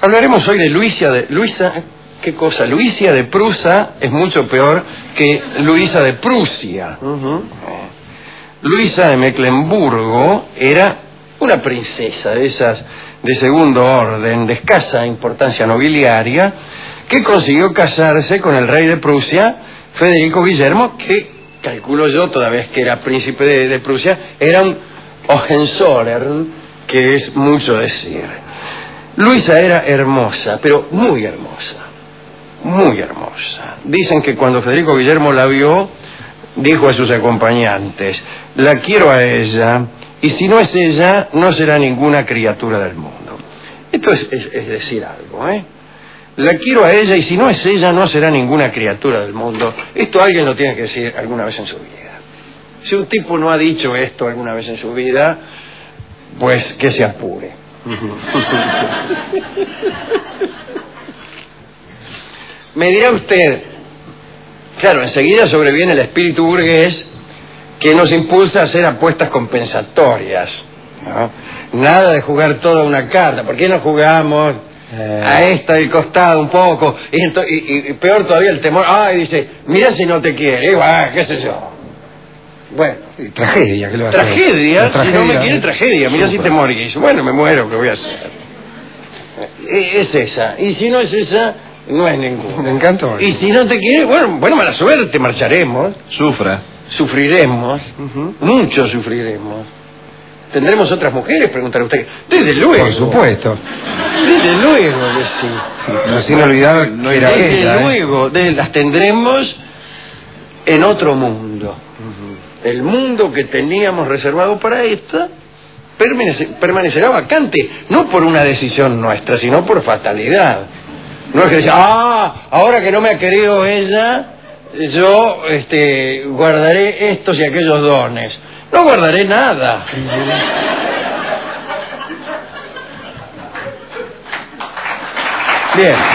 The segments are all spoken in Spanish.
Hablaremos hoy de Luisa, ¿qué cosa? Luisa de Prusia es mucho peor que Luisa de Prusia. Luisa de Mecklemburgo era una princesa de esas de segundo orden, de escasa importancia nobiliaria, que consiguió casarse con el rey de Prusia, Federico Guillermo, que, calculo yo, toda vez que era príncipe de Prusia, era un Hohenzollern, que es mucho decir. Luisa era hermosa, pero muy hermosa, muy hermosa. Dicen que cuando Federico Guillermo la vio, dijo a sus acompañantes: la quiero a ella, y si no es ella, no será ninguna criatura del mundo. Esto es decir algo, ¿eh? La quiero a ella, y si no es ella, no será ninguna criatura del mundo. Esto alguien lo tiene que decir alguna vez en su vida. Si un tipo no ha dicho esto alguna vez en su vida, pues que se apure. Me dirá usted, claro, enseguida sobreviene el espíritu burgués que nos impulsa a hacer apuestas compensatorias, ¿no? Nada de jugar toda una carta. ¿Por qué no jugamos a esta del costado un poco? Y peor todavía el temor. Ay, dice, mira si no te quiere, qué sé yo. Bueno, tragedia, ¿qué le va a hacer? Tragedia, si no me quiere, tragedia. Mira si te morís. Bueno, me muero, ¿qué voy a hacer? Es esa. Y si no es esa, no es ninguna. Me encantó. Y si no te quiere, bueno, mala suerte, marcharemos. Sufriremos, mucho sufriremos. ¿Tendremos otras mujeres? Preguntará usted. Desde luego. Por supuesto. Desde luego que sí. No, sin olvidar, no era ella. Desde luego, las tendremos en otro mundo. El mundo que teníamos reservado para esta permanecerá vacante, no por una decisión nuestra, sino por fatalidad. No es que diga, ahora que no me ha querido ella, yo guardaré estos y aquellos dones. No guardaré nada. Bien.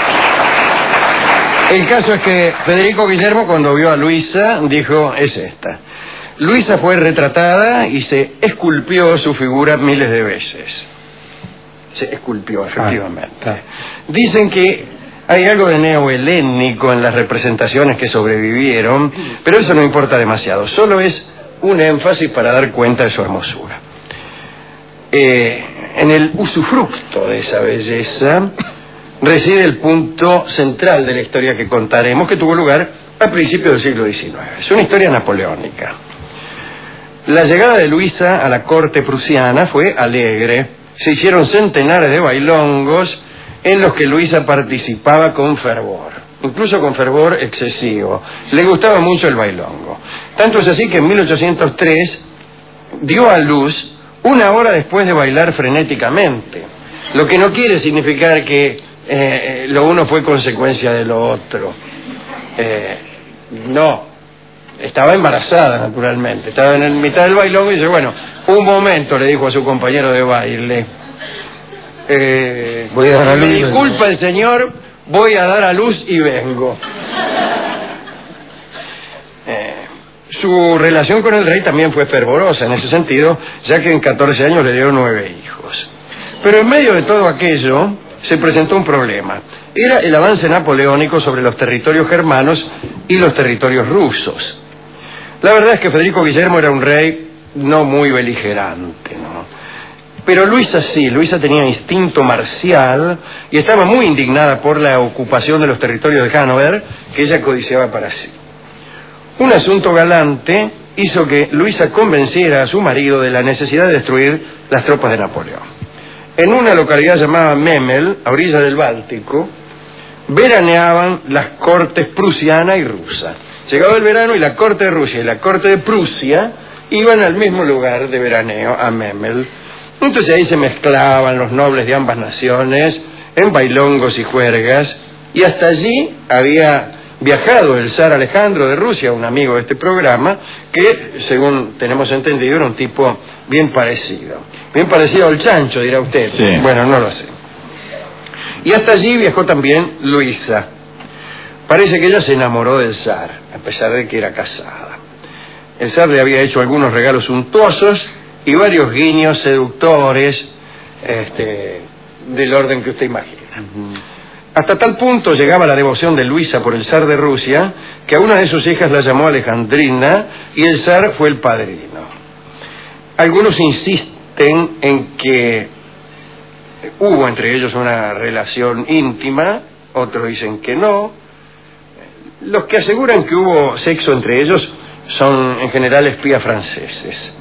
El caso es que Federico Guillermo, cuando vio a Luisa, dijo: es esta. Luisa fue retratada y se esculpió su figura miles de veces. Se esculpió, efectivamente. Dicen que hay algo de neohelénico en las representaciones que sobrevivieron, pero eso no importa demasiado. Solo es un énfasis para dar cuenta de su hermosura. En el usufructo de esa belleza reside el punto central de la historia que contaremos, que tuvo lugar a principios del siglo XIX. Es una historia napoleónica. La llegada de Luisa a la corte prusiana fue alegre. Se hicieron centenares de bailongos en los que Luisa participaba con fervor, incluso con fervor excesivo. Le gustaba mucho el bailongo. Tanto es así que en 1803 dio a luz una hora después de bailar frenéticamente, lo que no quiere significar que lo uno fue consecuencia de lo otro. No. Estaba embarazada, naturalmente. Estaba en mitad del bailongo y dice, bueno, un momento, le dijo a su compañero de baile. Voy a dar a luz. Me disculpa el señor, voy a dar a luz y vengo. Su relación con el rey también fue fervorosa en ese sentido, ya que en 14 años le dio 9 hijos. Pero en medio de todo aquello se presentó un problema. Era el avance napoleónico sobre los territorios germanos y los territorios rusos. La verdad es que Federico Guillermo era un rey no muy beligerante, ¿no? Pero Luisa sí, Luisa tenía instinto marcial y estaba muy indignada por la ocupación de los territorios de Hannover que ella codiciaba para sí. Un asunto galante hizo que Luisa convenciera a su marido de la necesidad de destruir las tropas de Napoleón. En una localidad llamada Memel, a orillas del Báltico, veraneaban las cortes prusiana y rusa. Llegaba el verano y la corte de Rusia y la corte de Prusia iban al mismo lugar de veraneo, a Memel. Entonces ahí se mezclaban los nobles de ambas naciones en bailongos y juergas, y hasta allí había viajado el zar Alejandro de Rusia, un amigo de este programa, que según tenemos entendido era un tipo bien parecido al chancho, dirá usted. Sí. Bueno, no lo sé. Y hasta allí viajó también Luisa. Parece que ella se enamoró del zar, a pesar de que era casada. El zar le había hecho algunos regalos suntuosos y varios guiños seductores, del orden que usted imagina. Hasta tal punto llegaba la devoción de Luisa por el zar de Rusia, que a una de sus hijas la llamó Alejandrina, y el zar fue el padrino. Algunos insisten en que hubo entre ellos una relación íntima, otros dicen que no. Los que aseguran que hubo sexo entre ellos son en general espías franceses.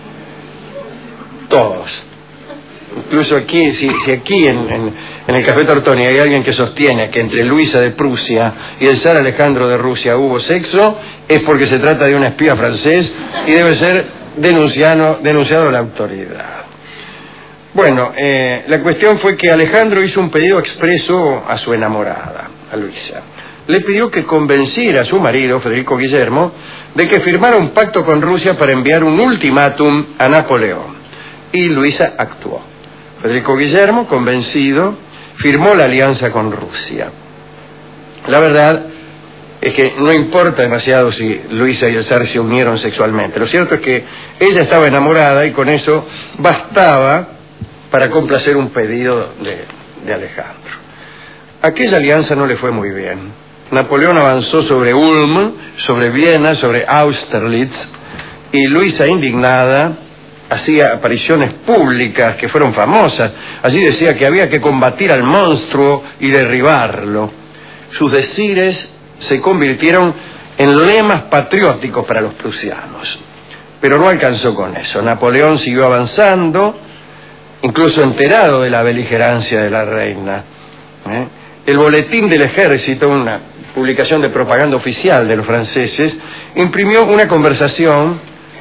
Todos. Incluso aquí, si aquí en el Café Tortoni hay alguien que sostiene que entre Luisa de Prusia y el zar Alejandro de Rusia hubo sexo, es porque se trata de un espía francés y debe ser denunciado a la autoridad. Bueno, la cuestión fue que Alejandro hizo un pedido expreso a su enamorada, a Luisa. Le pidió que convenciera a su marido, Federico Guillermo, de que firmara un pacto con Rusia para enviar un ultimátum a Napoleón. Y Luisa actuó. Federico Guillermo, convencido, firmó la alianza con Rusia. La verdad es que no importa demasiado si Luisa y el zar se unieron sexualmente. Lo cierto es que ella estaba enamorada y con eso bastaba para complacer un pedido de Alejandro. Aquella alianza no le fue muy bien. Napoleón avanzó sobre Ulm, sobre Viena, sobre Austerlitz, y Luisa, indignada, hacía apariciones públicas que fueron famosas. Allí decía que había que combatir al monstruo y derribarlo. Sus decires se convirtieron en lemas patrióticos para los prusianos. Pero no alcanzó con eso. Napoleón siguió avanzando, incluso enterado de la beligerancia de la reina. El boletín del ejército, una publicación de propaganda oficial de los franceses, imprimió una conversación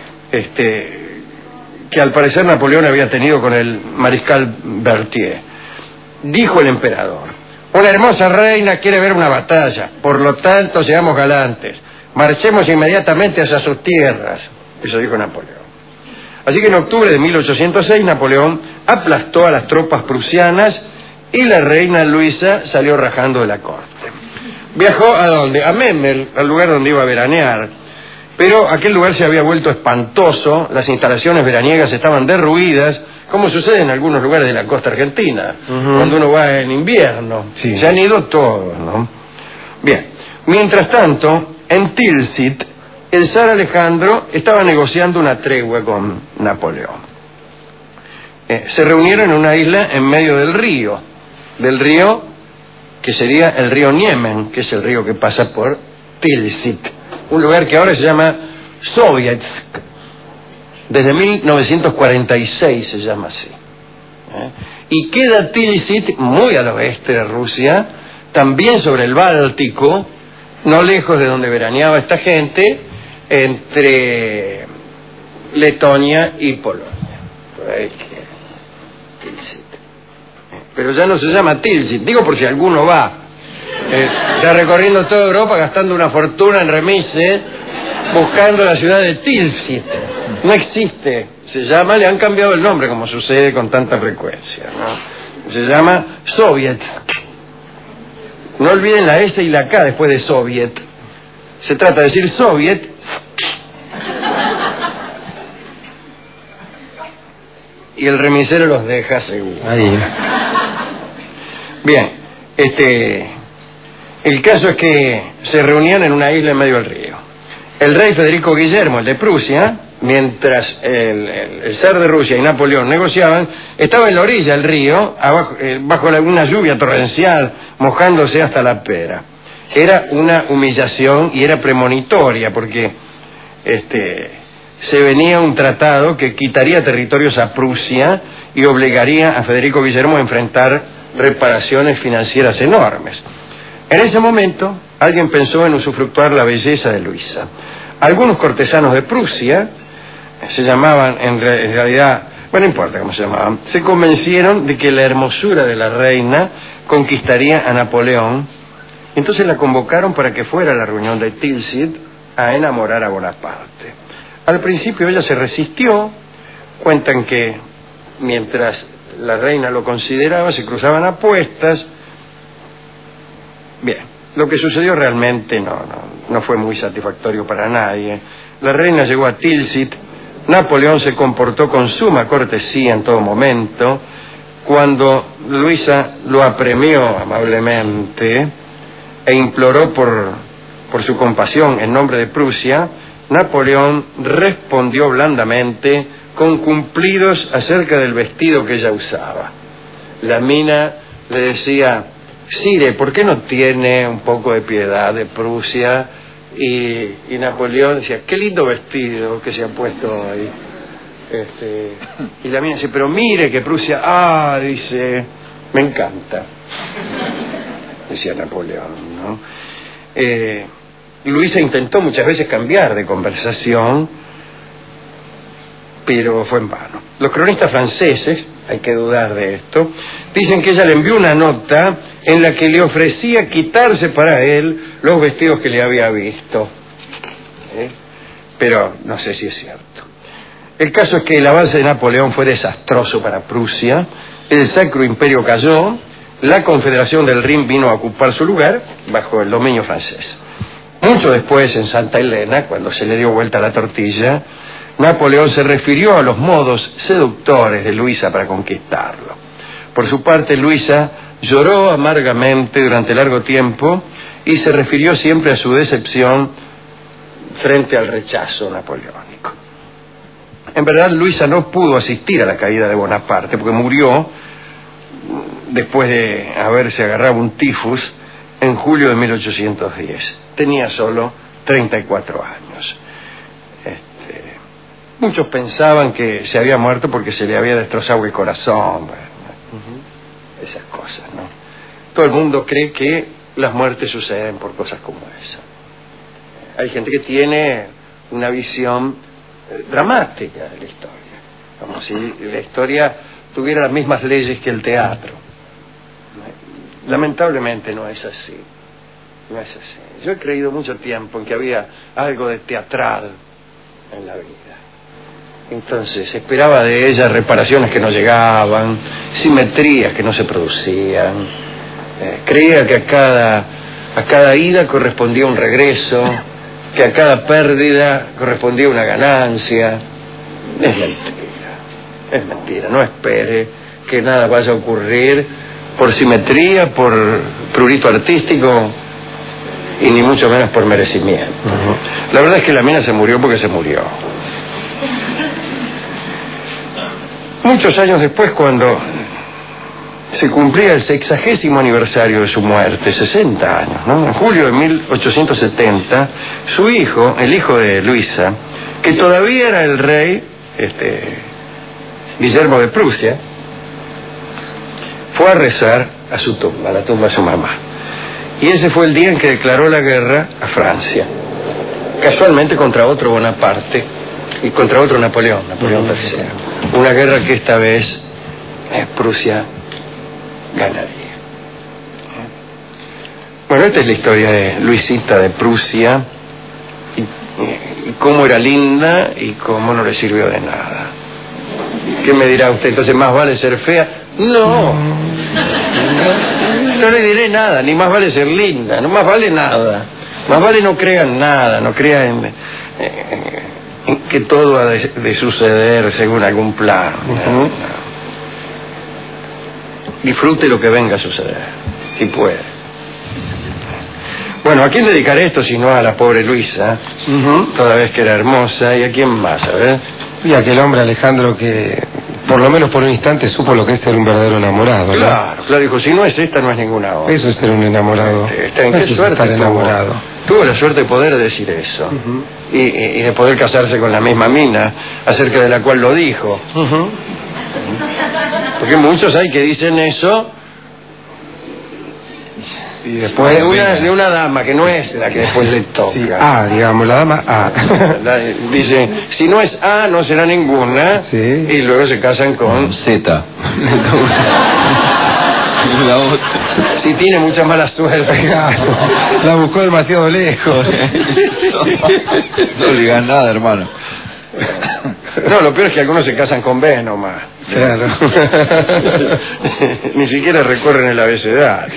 que al parecer Napoleón había tenido con el mariscal Berthier. Dijo el emperador: una hermosa reina quiere ver una batalla, por lo tanto seamos galantes, marchemos inmediatamente hacia sus tierras. Eso dijo Napoleón. Así que en octubre de 1806 Napoleón aplastó a las tropas prusianas y la reina Luisa salió rajando de la corte. Viajó ¿a dónde? A Memel, al lugar donde iba a veranear. Pero aquel lugar se había vuelto espantoso, las instalaciones veraniegas estaban derruidas, como sucede en algunos lugares de la costa argentina, cuando uno va en invierno. Sí. Se han ido todos, ¿no? Bien, mientras tanto, en Tilsit, el zar Alejandro estaba negociando una tregua con Napoleón. Se reunieron en una isla en medio del río que sería el río Niemen, que es el río que pasa por Tilsit, un lugar que ahora se llama Sovietsk. Desde 1946 se llama así. Y queda Tilsit muy al oeste de Rusia, también sobre el Báltico, no lejos de donde veraneaba esta gente, entre Letonia y Polonia. Por ahí Tilsit. Pero ya no se llama Tilsit, digo por si alguno va. Está recorriendo toda Europa gastando una fortuna en remises, buscando la ciudad de Tilsit. No existe, se llama, le han cambiado el nombre como sucede con tanta frecuencia, ¿no? Se llama Sovietsk. No olviden la S y la K después de Soviet. Se trata de decir Soviet. Y el remisero los deja seguro. Ahí. Bien, el caso es que se reunían en una isla en medio del río. El rey Federico Guillermo, el de Prusia, mientras el zar de Rusia y Napoleón negociaban, estaba en la orilla del río, abajo, bajo una lluvia torrencial, mojándose hasta la pera. Era una humillación y era premonitoria, porque se venía un tratado que quitaría territorios a Prusia y obligaría a Federico Guillermo a enfrentar reparaciones financieras enormes. En ese momento, alguien pensó en usufructuar la belleza de Luisa. Algunos cortesanos de Prusia, se llamaban en realidad, bueno, no importa cómo se llamaban, se convencieron de que la hermosura de la reina conquistaría a Napoleón. Entonces la convocaron para que fuera a la reunión de Tilsit a enamorar a Bonaparte. Al principio ella se resistió, cuentan que mientras la reina lo consideraba se cruzaban apuestas. Bien, lo que sucedió realmente no fue muy satisfactorio para nadie. La reina llegó a Tilsit, Napoleón se comportó con suma cortesía en todo momento, cuando Luisa lo apremió amablemente e imploró por su compasión en nombre de Prusia, Napoleón respondió blandamente con cumplidos acerca del vestido que ella usaba. La mina le decía: Sire, ¿por qué no tiene un poco de piedad de Prusia? Y Napoleón decía: qué lindo vestido que se ha puesto hoy. Y la mina dice: pero mire que Prusia, dice, me encanta, decía Napoleón, ¿no? Luisa intentó muchas veces cambiar de conversación, pero fue en vano. Los cronistas franceses, hay que dudar de esto, dicen que ella le envió una nota en la que le ofrecía quitarse para él los vestidos que le había visto. Pero no sé si es cierto. El caso es que el avance de Napoleón fue desastroso para Prusia, el Sacro Imperio cayó, la Confederación del Rin vino a ocupar su lugar bajo el dominio francés. Mucho después, en Santa Elena, cuando se le dio vuelta la tortilla, Napoleón se refirió a los modos seductores de Luisa para conquistarlo. Por su parte, Luisa lloró amargamente durante largo tiempo y se refirió siempre a su decepción frente al rechazo napoleónico. En verdad, Luisa no pudo asistir a la caída de Bonaparte porque murió después de haberse agarrado un tifus en julio de 1810. Tenía solo 34 años. Muchos pensaban que se había muerto porque se le había destrozado el corazón. Esas cosas, ¿no? Todo el mundo cree que las muertes suceden por cosas como esa. Hay gente que tiene una visión dramática de la historia, como si la historia tuviera las mismas leyes que el teatro. Lamentablemente no es así. No es así. Yo he creído mucho tiempo en que había algo de teatral en la vida. Entonces esperaba de ella reparaciones que no llegaban, simetrías que no se producían. Creía que a cada ida correspondía un regreso, que a cada pérdida correspondía una ganancia. Es mentira. No espere que nada vaya a ocurrir por simetría, por prurito artístico y ni mucho menos por merecimiento. La verdad es que la mina se murió porque se murió. Muchos años después, cuando se cumplía el 60º aniversario de su muerte, 60 años, ¿no? En julio de 1870, su hijo, el hijo de Luisa, que todavía era el rey, Guillermo de Prusia, fue a rezar a su tumba, a la tumba de su mamá. Y ese fue el día en que declaró la guerra a Francia, casualmente contra otro Bonaparte y contra otro Napoleón III. Una guerra que esta vez Prusia ganaría. Bueno, esta es la historia de Luisita de Prusia y cómo era linda y cómo no le sirvió de nada. ¿Qué me dirá usted? Entonces, ¿más vale ser fea? No le diré nada, ni más vale ser linda, no más vale nada. Más vale no crean nada, no crean en que todo ha de suceder según algún plan. No. Disfrute lo que venga a suceder, si puede. Bueno, ¿a quién dedicaré esto si no a la pobre Luisa? Toda vez que era hermosa. ¿Y a quién más? A ver. Y aquel hombre, Alejandro, que por lo menos por un instante supo lo que es ser un verdadero enamorado, ¿no? Claro, dijo, si no es esta, no es ninguna otra. Eso es ser un enamorado. ¿En qué suerte enamorado? Tuvo la suerte de poder decir eso. Y de poder casarse con la misma mina, acerca de la cual lo dijo. Porque muchos hay que dicen eso y después de una dama que no es la que después le toca. Sí, digamos, la dama A. Dice, si no es A, no será ninguna. Sí. Y luego se casan con Z. La otra. Si tiene mucha mala suerte. La buscó demasiado lejos. No le digas nada, hermano. No, lo peor es que algunos se casan con B nomás. Claro. Ni siquiera recorren el abecedario.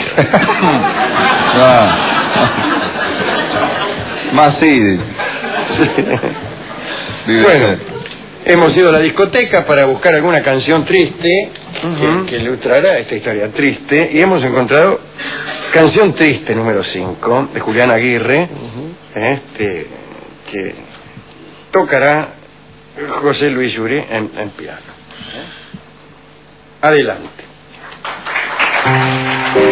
Más sí. Bueno, Hemos ido a la discoteca para buscar alguna canción triste que ilustrara esta historia triste, y hemos encontrado Canción Triste número 5 de Julián Aguirre, que tocará José Luis Yuri en piano. Adelante.